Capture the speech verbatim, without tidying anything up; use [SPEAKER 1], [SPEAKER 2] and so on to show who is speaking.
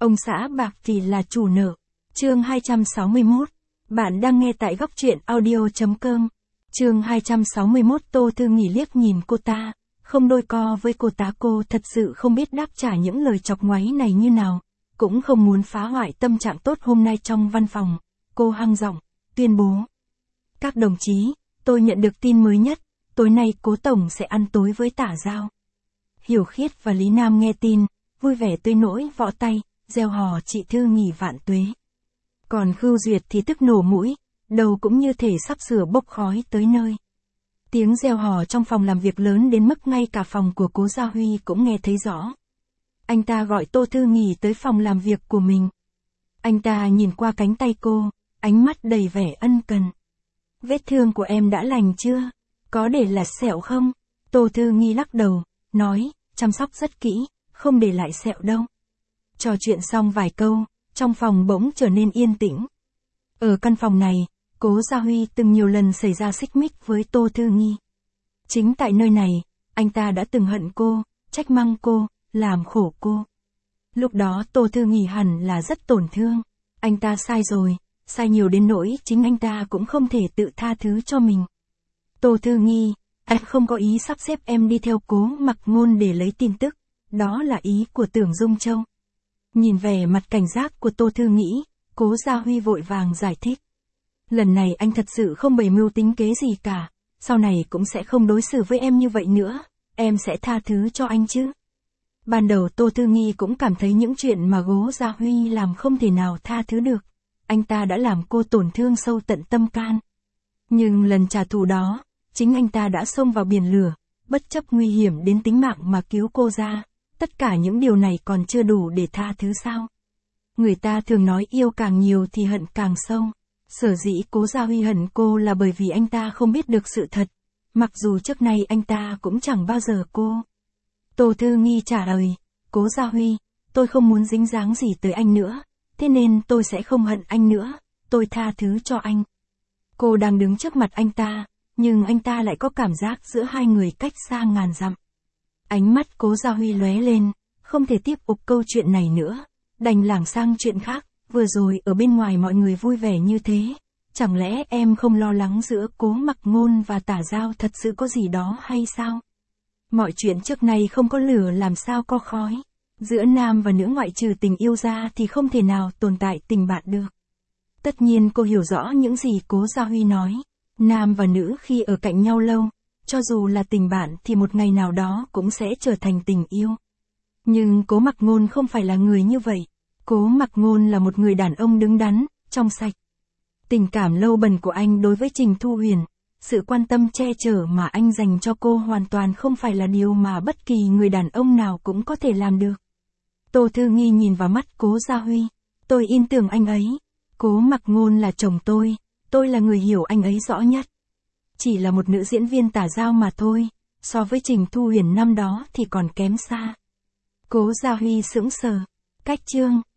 [SPEAKER 1] Ông xã bạc thì là chủ nợ. Chương hai trăm sáu mươi mốt. Bạn đang nghe tại góc truyện audio chấm com. Chương hai trăm sáu mươi mốt. Tô Thư Nghỉ liếc nhìn cô ta, không đôi co với cô ta. Cô thật sự không biết đáp trả những lời chọc ngoáy này như nào, cũng không muốn phá hoại tâm trạng tốt hôm nay trong văn phòng. Cô hăng giọng, tuyên bố. Các đồng chí, tôi nhận được tin mới nhất, tối nay Cố Tổng sẽ ăn tối với Tả Giao. Hiểu Khiết và Lý Nam nghe tin, vui vẻ tới nỗi võ tay, reo hò chị Thư Nghỉ vạn tuế. Còn Khưu Duyệt thì tức nổ mũi, đầu cũng như thể sắp sửa bốc khói tới nơi. Tiếng reo hò trong phòng làm việc lớn đến mức ngay cả phòng của Cố Gia Huy cũng nghe thấy rõ. Anh ta gọi Tô Thư Nghỉ tới phòng làm việc của mình. Anh ta nhìn qua cánh tay cô, ánh mắt đầy vẻ ân cần. Vết thương của em đã lành chưa? Có để lại sẹo không? Tô Thư Nghỉ lắc đầu, nói, chăm sóc rất kỹ, không để lại sẹo đâu. Trò chuyện xong vài câu, trong phòng bỗng trở nên yên tĩnh. Ở căn phòng này, Cố Gia Huy từng nhiều lần xảy ra xích mích với Tô Thư Nghỉ. Chính tại nơi này, anh ta đã từng hận cô, trách mắng cô, làm khổ cô. Lúc đó Tô Thư Nghỉ hẳn là rất tổn thương. Anh ta sai rồi, sai nhiều đến nỗi chính anh ta cũng không thể tự tha thứ cho mình. Tô Thư Nghỉ, anh không có ý sắp xếp em đi theo Cố Mặc Ngôn để lấy tin tức, đó là ý của Tưởng Dung Châu. Nhìn vẻ mặt cảnh giác của Tô Thư Nghỉ, Cố Gia Huy vội vàng giải thích. Lần này anh thật sự không bày mưu tính kế gì cả, sau này cũng sẽ không đối xử với em như vậy nữa, em sẽ tha thứ cho anh chứ. Ban đầu Tô Thư Nghỉ cũng cảm thấy những chuyện mà Cố Gia Huy làm không thể nào tha thứ được, anh ta đã làm cô tổn thương sâu tận tâm can. Nhưng lần trả thù đó, chính anh ta đã xông vào biển lửa, bất chấp nguy hiểm đến tính mạng mà cứu cô ra. Tất cả những điều này còn chưa đủ để tha thứ sao? Người ta thường nói yêu càng nhiều thì hận càng sâu. Sở dĩ Cố Gia Huy hận cô là bởi vì anh ta không biết được sự thật. Mặc dù trước nay anh ta cũng chẳng bao giờ cô. Tô Thư Nghỉ trả lời, Cố Gia Huy, tôi không muốn dính dáng gì tới anh nữa, thế nên tôi sẽ không hận anh nữa, tôi tha thứ cho anh. Cô đang đứng trước mặt anh ta, nhưng anh ta lại có cảm giác giữa hai người cách xa ngàn dặm. Ánh mắt Cố Gia Huy lóe lên, không thể tiếp tục câu chuyện này nữa, đành lảng sang chuyện khác. Vừa rồi ở bên ngoài mọi người vui vẻ như thế, chẳng lẽ em không lo lắng giữa Cố Mặc Ngôn và Tả Giao thật sự có gì đó hay sao? Mọi chuyện trước nay không có lửa làm sao có khói, giữa nam và nữ ngoại trừ tình yêu ra thì không thể nào tồn tại tình bạn được. Tất nhiên cô hiểu rõ những gì Cố Gia Huy nói, nam và nữ khi ở cạnh nhau lâu, cho dù là tình bạn thì một ngày nào đó cũng sẽ trở thành tình yêu. Nhưng Cố Mặc Ngôn không phải là người như vậy. Cố Mặc Ngôn là một người đàn ông đứng đắn, trong sạch. Tình cảm lâu bền của anh đối với Trình Thu Huyền, sự quan tâm che chở mà anh dành cho cô hoàn toàn không phải là điều mà bất kỳ người đàn ông nào cũng có thể làm được. Tô Thư Nghỉ nhìn vào mắt Cố Gia Huy, tôi tin tưởng anh ấy. Cố Mặc Ngôn là chồng tôi, tôi là người hiểu anh ấy rõ nhất. Chỉ là một nữ diễn viên Tả Giao mà thôi, so với Trình Thu Huyền năm đó thì còn kém xa. Cố Gia Huy sững sờ, cách chương.